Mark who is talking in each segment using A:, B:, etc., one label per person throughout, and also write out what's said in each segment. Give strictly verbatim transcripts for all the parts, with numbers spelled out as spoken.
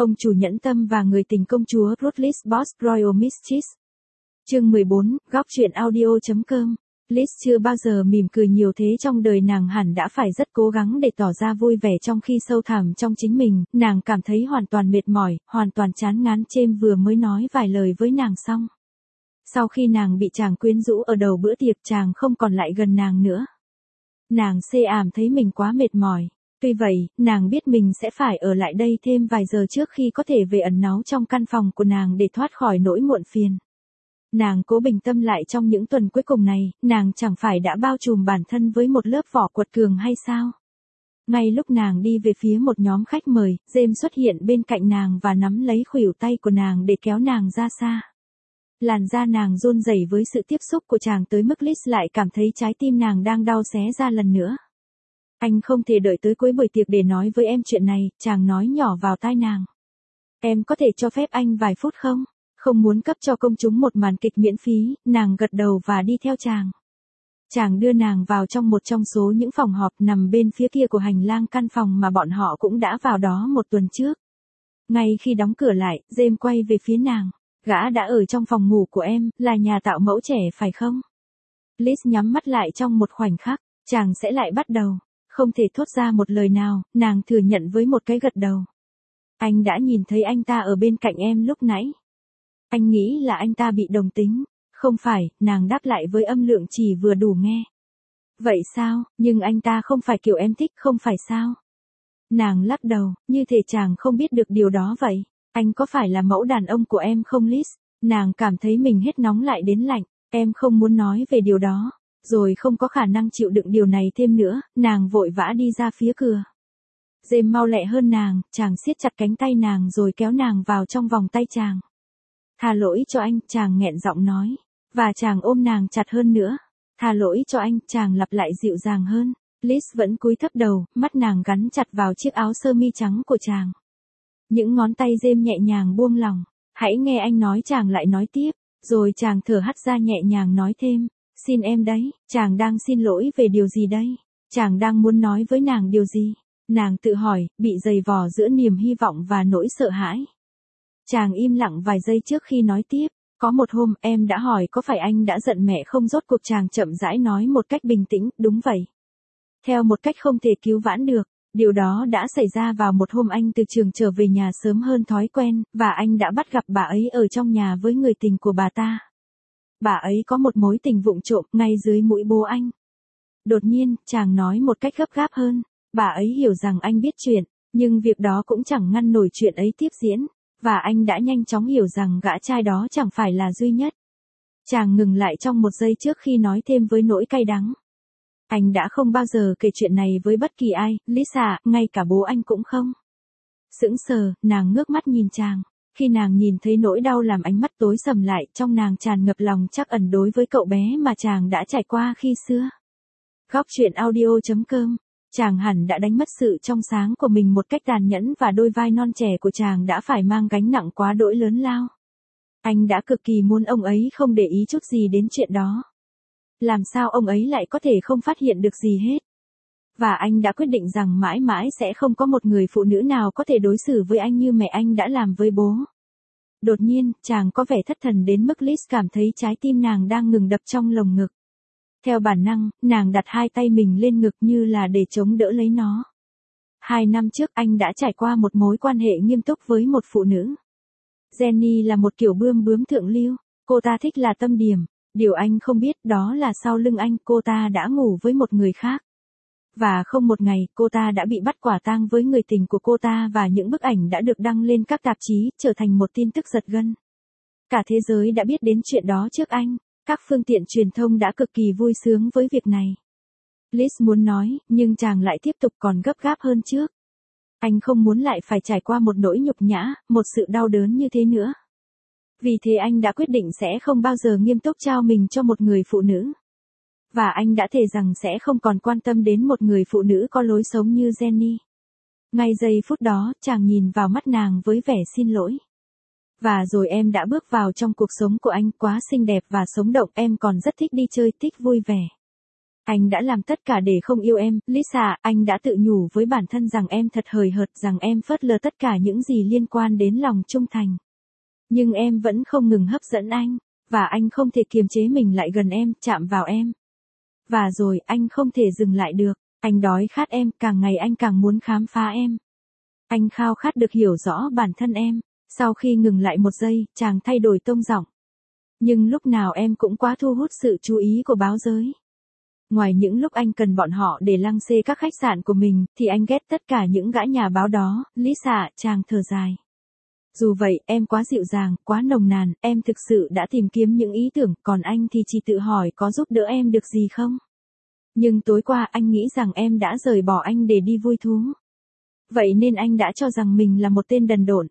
A: Ông chủ nhẫn tâm và người tình công chúa Ruthless Boss Royal Mistress. Chương mười bốn, góc truyện audio.com. Liz chưa bao giờ mỉm cười nhiều thế trong đời nàng, hẳn đã phải rất cố gắng để tỏ ra vui vẻ trong khi sâu thẳm trong chính mình, nàng cảm thấy hoàn toàn mệt mỏi, hoàn toàn chán ngán. James vừa mới nói vài lời với nàng xong. Sau khi nàng bị chàng quyến rũ ở đầu bữa tiệc, chàng không còn lại gần nàng nữa. Nàng xê ảm thấy mình quá mệt mỏi. Tuy vậy, nàng biết mình sẽ phải ở lại đây thêm vài giờ trước khi có thể về ẩn náu trong căn phòng của nàng để thoát khỏi nỗi muộn phiền. Nàng cố bình tâm lại, trong những tuần cuối cùng này, nàng chẳng phải đã bao trùm bản thân với một lớp vỏ quật cường hay sao? Ngay lúc nàng đi về phía một nhóm khách mời, James xuất hiện bên cạnh nàng và nắm lấy khuỷu tay của nàng để kéo nàng ra xa. Làn da nàng run rẩy với sự tiếp xúc của chàng tới mức Liz lại cảm thấy trái tim nàng đang đau xé ra lần nữa. Anh không thể đợi tới cuối buổi tiệc để nói với em chuyện này, chàng nói nhỏ vào tai nàng. Em có thể cho phép anh vài phút không? Không muốn cấp cho công chúng một màn kịch miễn phí, nàng gật đầu và đi theo chàng. Chàng đưa nàng vào trong một trong số những phòng họp nằm bên phía kia của hành lang căn phòng mà bọn họ cũng đã vào đó một tuần trước. Ngay khi đóng cửa lại, James quay về phía nàng. Gã đã ở trong phòng ngủ của em, là nhà tạo mẫu trẻ phải không? Liz nhắm mắt lại trong một khoảnh khắc, chàng sẽ lại bắt đầu. Không thể thốt ra một lời nào, nàng thừa nhận với một cái gật đầu. Anh đã nhìn thấy anh ta ở bên cạnh em lúc nãy. Anh nghĩ là anh ta bị đồng tính. Không phải, nàng đáp lại với âm lượng chỉ vừa đủ nghe. Vậy sao, nhưng anh ta không phải kiểu em thích, không phải sao? Nàng lắc đầu, như thể chàng không biết được điều đó vậy. Anh có phải là mẫu đàn ông của em không Liz? Nàng cảm thấy mình hết nóng lại đến lạnh. Em không muốn nói về điều đó. Rồi không có khả năng chịu đựng điều này thêm nữa, nàng vội vã đi ra phía cửa. James mau lẹ hơn nàng, chàng siết chặt cánh tay nàng rồi kéo nàng vào trong vòng tay chàng. Tha lỗi cho anh, chàng nghẹn giọng nói. Và chàng ôm nàng chặt hơn nữa. Tha lỗi cho anh, chàng lặp lại dịu dàng hơn. Liz vẫn cúi thấp đầu, mắt nàng gắn chặt vào chiếc áo sơ mi trắng của chàng. Những ngón tay James nhẹ nhàng buông lỏng. Hãy nghe anh nói, chàng lại nói tiếp. Rồi chàng thở hắt ra nhẹ nhàng nói thêm. Xin em đấy, chàng đang xin lỗi về điều gì đây? Chàng đang muốn nói với nàng điều gì? Nàng tự hỏi, bị dày vò giữa niềm hy vọng và nỗi sợ hãi. Chàng im lặng vài giây trước khi nói tiếp. Có một hôm, em đã hỏi có phải anh đã giận mẹ không, rốt cuộc chàng chậm rãi nói một cách bình tĩnh, đúng vậy. Theo một cách không thể cứu vãn được, điều đó đã xảy ra vào một hôm anh từ trường trở về nhà sớm hơn thói quen, và anh đã bắt gặp bà ấy ở trong nhà với người tình của bà ta. Bà ấy có một mối tình vụng trộm ngay dưới mũi bố anh. Đột nhiên, chàng nói một cách gấp gáp hơn. Bà ấy hiểu rằng anh biết chuyện, nhưng việc đó cũng chẳng ngăn nổi chuyện ấy tiếp diễn. Và anh đã nhanh chóng hiểu rằng gã trai đó chẳng phải là duy nhất. Chàng ngừng lại trong một giây trước khi nói thêm với nỗi cay đắng. Anh đã không bao giờ kể chuyện này với bất kỳ ai, Lisa, ngay cả bố anh cũng không. Sững sờ, nàng ngước mắt nhìn chàng. Khi nàng nhìn thấy nỗi đau làm ánh mắt tối sầm lại, trong nàng tràn ngập lòng trắc ẩn đối với cậu bé mà chàng đã trải qua khi xưa. Góc truyện audio.com. Chàng hẳn đã đánh mất sự trong sáng của mình một cách tàn nhẫn, và đôi vai non trẻ của chàng đã phải mang gánh nặng quá đỗi lớn lao. Anh đã cực kỳ muốn ông ấy không để ý chút gì đến chuyện đó. Làm sao ông ấy lại có thể không phát hiện được gì hết? Và anh đã quyết định rằng mãi mãi sẽ không có một người phụ nữ nào có thể đối xử với anh như mẹ anh đã làm với bố. Đột nhiên, chàng có vẻ thất thần đến mức Liz cảm thấy trái tim nàng đang ngừng đập trong lồng ngực. Theo bản năng, nàng đặt hai tay mình lên ngực như là để chống đỡ lấy nó. Hai năm trước anh đã trải qua một mối quan hệ nghiêm túc với một phụ nữ. Jenny là một kiểu bươm bướm thượng lưu, cô ta thích là tâm điểm. Điều anh không biết đó là sau lưng anh cô ta đã ngủ với một người khác. Và không một ngày, cô ta đã bị bắt quả tang với người tình của cô ta, và những bức ảnh đã được đăng lên các tạp chí, trở thành một tin tức giật gân. Cả thế giới đã biết đến chuyện đó trước anh. Các phương tiện truyền thông đã cực kỳ vui sướng với việc này. Liz muốn nói, nhưng chàng lại tiếp tục còn gấp gáp hơn trước. Anh không muốn lại phải trải qua một nỗi nhục nhã, một sự đau đớn như thế nữa. Vì thế anh đã quyết định sẽ không bao giờ nghiêm túc trao mình cho một người phụ nữ. Và anh đã thề rằng sẽ không còn quan tâm đến một người phụ nữ có lối sống như Jenny. Ngay giây phút đó, chàng nhìn vào mắt nàng với vẻ xin lỗi. Và rồi em đã bước vào trong cuộc sống của anh, quá xinh đẹp và sống động, em còn rất thích đi chơi, thích vui vẻ. Anh đã làm tất cả để không yêu em, Lisa, anh đã tự nhủ với bản thân rằng em thật hời hợt, rằng em phớt lờ tất cả những gì liên quan đến lòng trung thành. Nhưng em vẫn không ngừng hấp dẫn anh, và anh không thể kiềm chế mình lại gần em, chạm vào em. Và rồi, anh không thể dừng lại được, anh đói khát em, càng ngày anh càng muốn khám phá em. Anh khao khát được hiểu rõ bản thân em. Sau khi ngừng lại một giây, chàng thay đổi tông giọng. Nhưng lúc nào em cũng quá thu hút sự chú ý của báo giới. Ngoài những lúc anh cần bọn họ để lăng xê các khách sạn của mình, thì anh ghét tất cả những gã nhà báo đó, Lisa, chàng thở dài. Dù vậy, em quá dịu dàng, quá nồng nàn, em thực sự đã tìm kiếm những ý tưởng, còn anh thì chỉ tự hỏi có giúp đỡ em được gì không? Nhưng tối qua anh nghĩ rằng em đã rời bỏ anh để đi vui thú. Vậy nên anh đã cho rằng mình là một tên đần độn.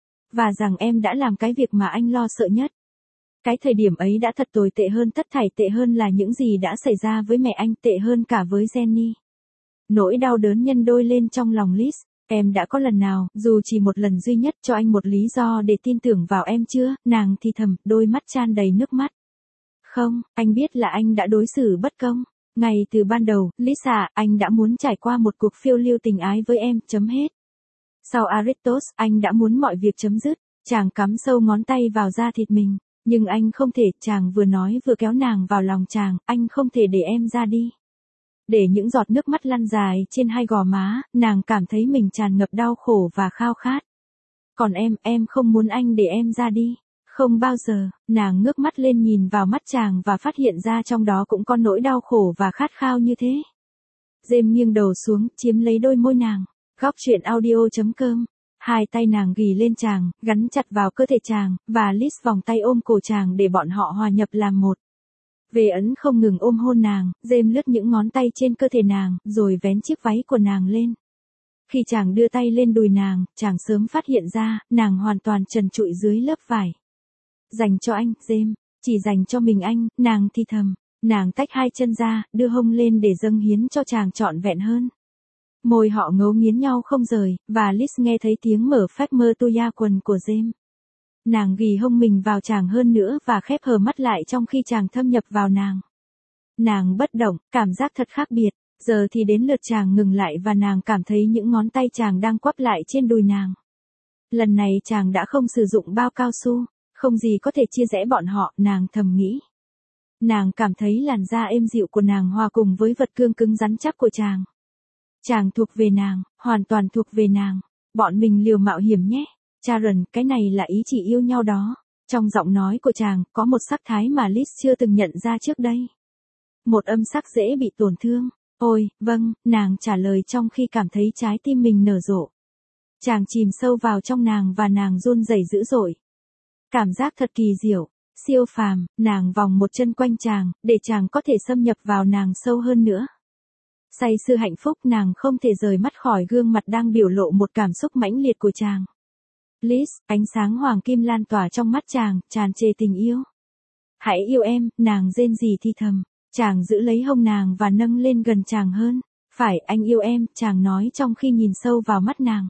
A: Và rằng em đã làm cái việc mà anh lo sợ nhất. Cái thời điểm ấy đã thật tồi tệ hơn, tất thảy tệ hơn là những gì đã xảy ra với mẹ anh, tệ hơn cả với Jenny. Nỗi đau đớn nhân đôi lên trong lòng Liz. Em đã có lần nào, dù chỉ một lần duy nhất, cho anh một lý do để tin tưởng vào em chưa? Nàng thì thầm, đôi mắt tràn đầy nước mắt. Không, anh biết là anh đã đối xử bất công. Ngay từ ban đầu, Lisa, anh đã muốn trải qua một cuộc phiêu lưu tình ái với em, chấm hết. Sau Aristos, anh đã muốn mọi việc chấm dứt. Chàng cắm sâu ngón tay vào da thịt mình. Nhưng anh không thể, chàng vừa nói vừa kéo nàng vào lòng chàng, anh không thể để em ra đi. Để những giọt nước mắt lăn dài trên hai gò má, nàng cảm thấy mình tràn ngập đau khổ và khao khát. Còn em, em không muốn anh để em ra đi. Không bao giờ, nàng ngước mắt lên nhìn vào mắt chàng và phát hiện ra trong đó cũng có nỗi đau khổ và khát khao như thế. James nghiêng đầu xuống, chiếm lấy đôi môi nàng. Góc truyện audio chấm com. Hai tay nàng ghì lên chàng, gắn chặt vào cơ thể chàng, và Liz vòng tay ôm cổ chàng để bọn họ hòa nhập làm một. Về ấn không ngừng ôm hôn nàng, James lướt những ngón tay trên cơ thể nàng, rồi vén chiếc váy của nàng lên. Khi chàng đưa tay lên đùi nàng, chàng sớm phát hiện ra, nàng hoàn toàn trần trụi dưới lớp vải. Dành cho anh, James, chỉ dành cho mình anh, nàng thì thầm. Nàng tách hai chân ra, đưa hông lên để dâng hiến cho chàng trọn vẹn hơn. Môi họ ngấu nghiến nhau không rời, và Liz nghe thấy tiếng mở phách mơ tuya quần của James. Nàng ghì hông mình vào chàng hơn nữa và khép hờ mắt lại trong khi chàng thâm nhập vào nàng. Nàng bất động, cảm giác thật khác biệt, giờ thì đến lượt chàng ngừng lại và nàng cảm thấy những ngón tay chàng đang quắp lại trên đùi nàng. Lần này chàng đã không sử dụng bao cao su, không gì có thể chia rẽ bọn họ, nàng thầm nghĩ. Nàng cảm thấy làn da êm dịu của nàng hòa cùng với vật cương cứng rắn chắc của chàng. Chàng thuộc về nàng, hoàn toàn thuộc về nàng. Bọn mình liều mạo hiểm nhé. Sharon, cái này là ý chỉ yêu nhau đó. Trong giọng nói của chàng, có một sắc thái mà Liz chưa từng nhận ra trước đây. Một âm sắc dễ bị tổn thương. Ôi, vâng, nàng trả lời trong khi cảm thấy trái tim mình nở rộ. Chàng chìm sâu vào trong nàng và nàng run rẩy dữ dội. Cảm giác thật kỳ diệu, siêu phàm, nàng vòng một chân quanh chàng, để chàng có thể xâm nhập vào nàng sâu hơn nữa. Say sưa hạnh phúc, nàng không thể rời mắt khỏi gương mặt đang biểu lộ một cảm xúc mãnh liệt của chàng. Liz, ánh sáng hoàng kim lan tỏa trong mắt chàng, tràn trề tình yêu. Hãy yêu em, nàng rên rỉ thì thầm. Chàng giữ lấy hông nàng và nâng lên gần chàng hơn. Phải, anh yêu em, chàng nói trong khi nhìn sâu vào mắt nàng.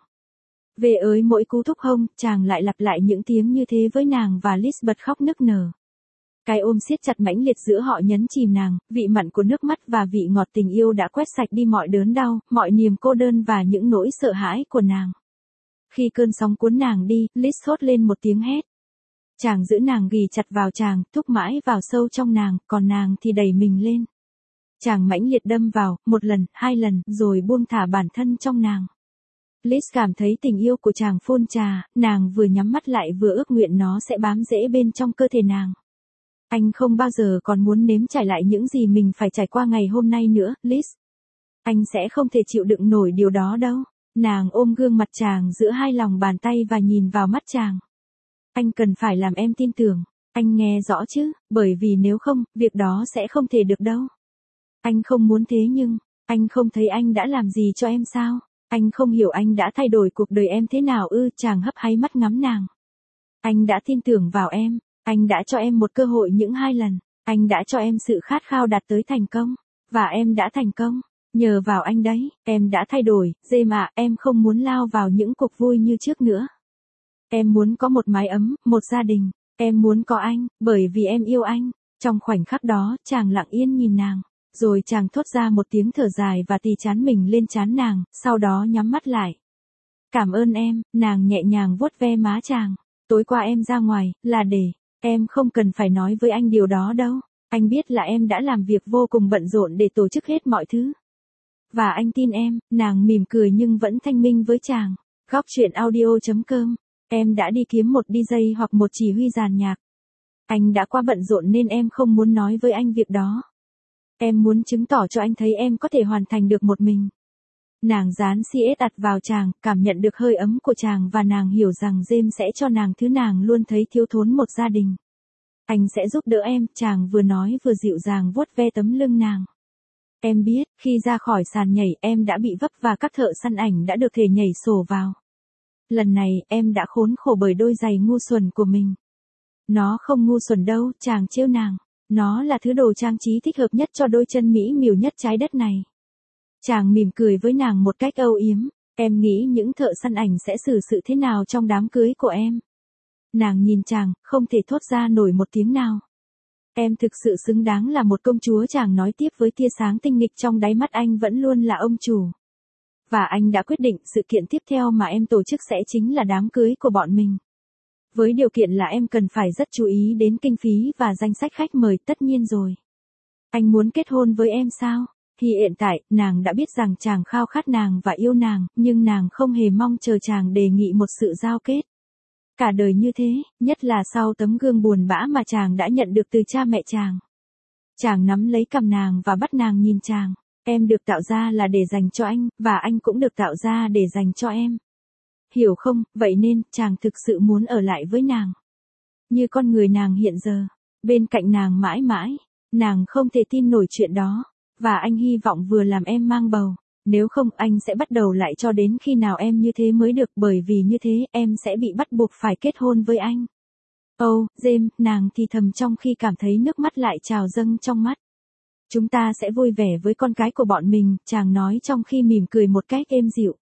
A: Về ới mỗi cú thúc hông, chàng lại lặp lại những tiếng như thế với nàng và Liz bật khóc nức nở. Cái ôm siết chặt mãnh liệt giữa họ nhấn chìm nàng, vị mặn của nước mắt và vị ngọt tình yêu đã quét sạch đi mọi đớn đau, mọi niềm cô đơn và những nỗi sợ hãi của nàng. Khi cơn sóng cuốn nàng đi, Liz thốt lên một tiếng hét. Chàng giữ nàng ghì chặt vào chàng, thúc mãi vào sâu trong nàng, còn nàng thì đẩy mình lên. Chàng mãnh liệt đâm vào, một lần, hai lần, rồi buông thả bản thân trong nàng. Liz cảm thấy tình yêu của chàng phun trà, nàng vừa nhắm mắt lại vừa ước nguyện nó sẽ bám rễ bên trong cơ thể nàng. Anh không bao giờ còn muốn nếm trải lại những gì mình phải trải qua ngày hôm nay nữa, Liz. Anh sẽ không thể chịu đựng nổi điều đó đâu. Nàng ôm gương mặt chàng giữa hai lòng bàn tay và nhìn vào mắt chàng. Anh cần phải làm em tin tưởng. Anh nghe rõ chứ, bởi vì nếu không, việc đó sẽ không thể được đâu. Anh không muốn thế nhưng, anh không thấy anh đã làm gì cho em sao? Anh không hiểu anh đã thay đổi cuộc đời em thế nào ư? Chàng hấp háy mắt ngắm nàng. Anh đã tin tưởng vào em. Anh đã cho em một cơ hội những hai lần. Anh đã cho em sự khát khao đạt tới thành công. Và em đã thành công. Nhờ vào anh đấy, em đã thay đổi. James ạ, em không muốn lao vào những cuộc vui như trước nữa. Em muốn có một mái ấm, một gia đình. Em muốn có anh, bởi vì em yêu anh. Trong khoảnh khắc đó, chàng lặng yên nhìn nàng. Rồi chàng thốt ra một tiếng thở dài và tì trán mình lên trán nàng, sau đó nhắm mắt lại. Cảm ơn em, nàng nhẹ nhàng vuốt ve má chàng. Tối qua em ra ngoài, là để, em không cần phải nói với anh điều đó đâu. Anh biết là em đã làm việc vô cùng bận rộn để tổ chức hết mọi thứ. Và anh tin em, nàng mỉm cười nhưng vẫn thanh minh với chàng. Góc truyện audio chấm com. Em đã đi kiếm một đi jây hoặc một chỉ huy dàn nhạc. Anh đã quá bận rộn nên em không muốn nói với anh việc đó. Em muốn chứng tỏ cho anh thấy em có thể hoàn thành được một mình. Nàng dán xê ét ặt vào chàng, cảm nhận được hơi ấm của chàng và nàng hiểu rằng James sẽ cho nàng thứ nàng luôn thấy thiếu thốn, một gia đình. Anh sẽ giúp đỡ em, chàng vừa nói vừa dịu dàng vuốt ve tấm lưng nàng. Em biết, khi ra khỏi sàn nhảy em đã bị vấp và các thợ săn ảnh đã được thể nhảy sổ vào. Lần này em đã khốn khổ bởi đôi giày ngu xuẩn của mình. Nó không ngu xuẩn đâu, chàng trêu nàng. Nó là thứ đồ trang trí thích hợp nhất cho đôi chân mỹ miều nhất trái đất này. Chàng mỉm cười với nàng một cách âu yếm. Em nghĩ những thợ săn ảnh sẽ xử sự thế nào trong đám cưới của em? Nàng nhìn chàng, không thể thốt ra nổi một tiếng nào. Em thực sự xứng đáng là một công chúa, chàng nói tiếp với tia sáng tinh nghịch trong đáy mắt. Anh vẫn luôn là ông chủ. Và anh đã quyết định sự kiện tiếp theo mà em tổ chức sẽ chính là đám cưới của bọn mình. Với điều kiện là em cần phải rất chú ý đến kinh phí và danh sách khách mời, tất nhiên rồi. Anh muốn kết hôn với em sao? Thì hiện tại, nàng đã biết rằng chàng khao khát nàng và yêu nàng, nhưng nàng không hề mong chờ chàng đề nghị một sự giao kết. Cả đời như thế, nhất là sau tấm gương buồn bã mà chàng đã nhận được từ cha mẹ chàng. Chàng nắm lấy cằm nàng và bắt nàng nhìn chàng. Em được tạo ra là để dành cho anh, và anh cũng được tạo ra để dành cho em. Hiểu không? Vậy nên, chàng thực sự muốn ở lại với nàng. Như con người nàng hiện giờ. Bên cạnh nàng mãi mãi. Nàng không thể tin nổi chuyện đó. Và anh hy vọng vừa làm em mang bầu. Nếu không, anh sẽ bắt đầu lại cho đến khi nào em như thế mới được, bởi vì như thế em sẽ bị bắt buộc phải kết hôn với anh. Oh, James, nàng thì thầm trong khi cảm thấy nước mắt lại trào dâng trong mắt. Chúng ta sẽ vui vẻ với con cái của bọn mình, chàng nói trong khi mỉm cười một cách êm dịu.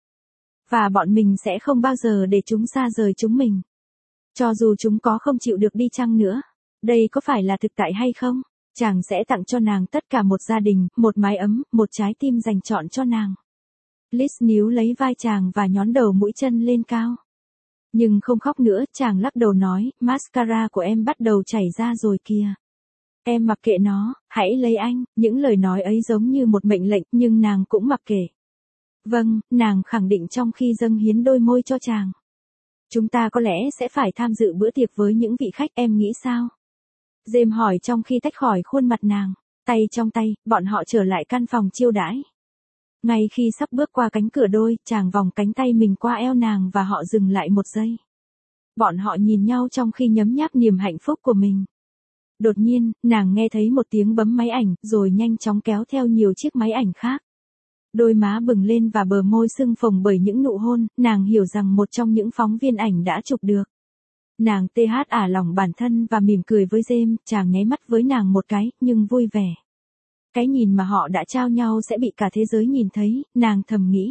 A: Và bọn mình sẽ không bao giờ để chúng xa rời chúng mình. Cho dù chúng có không chịu được đi chăng nữa. Đây có phải là thực tại hay không? Chàng sẽ tặng cho nàng tất cả, một gia đình, một mái ấm, một trái tim dành trọn cho nàng. Liz níu lấy vai chàng và nhón đầu mũi chân lên cao. Nhưng không khóc nữa, chàng lắc đầu nói, mascara của em bắt đầu chảy ra rồi kìa. Em mặc kệ nó, hãy lấy anh. Những lời nói ấy giống như một mệnh lệnh, nhưng nàng cũng mặc kệ. Vâng, nàng khẳng định trong khi dâng hiến đôi môi cho chàng. Chúng ta có lẽ sẽ phải tham dự bữa tiệc với những vị khách, em nghĩ sao? James hỏi trong khi tách khỏi khuôn mặt nàng. Tay trong tay, bọn họ trở lại căn phòng chiêu đãi. Ngay khi sắp bước qua cánh cửa đôi, chàng vòng cánh tay mình qua eo nàng và họ dừng lại một giây. Bọn họ nhìn nhau trong khi nhấm nháp niềm hạnh phúc của mình. Đột nhiên, nàng nghe thấy một tiếng bấm máy ảnh, rồi nhanh chóng kéo theo nhiều chiếc máy ảnh khác. Đôi má bừng lên và bờ môi sưng phồng bởi những nụ hôn, nàng hiểu rằng một trong những phóng viên ảnh đã chụp được. Nàng tê hát ả lòng bản thân và mỉm cười với James, chàng nháy mắt với nàng một cái, nhưng vui vẻ. Cái nhìn mà họ đã trao nhau sẽ bị cả thế giới nhìn thấy, nàng thầm nghĩ.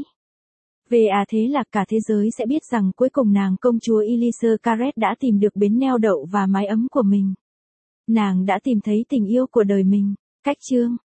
A: Về à thế là cả thế giới sẽ biết rằng cuối cùng nàng công chúa Elisa Caret đã tìm được bến neo đậu và mái ấm của mình. Nàng đã tìm thấy tình yêu của đời mình. Cách chương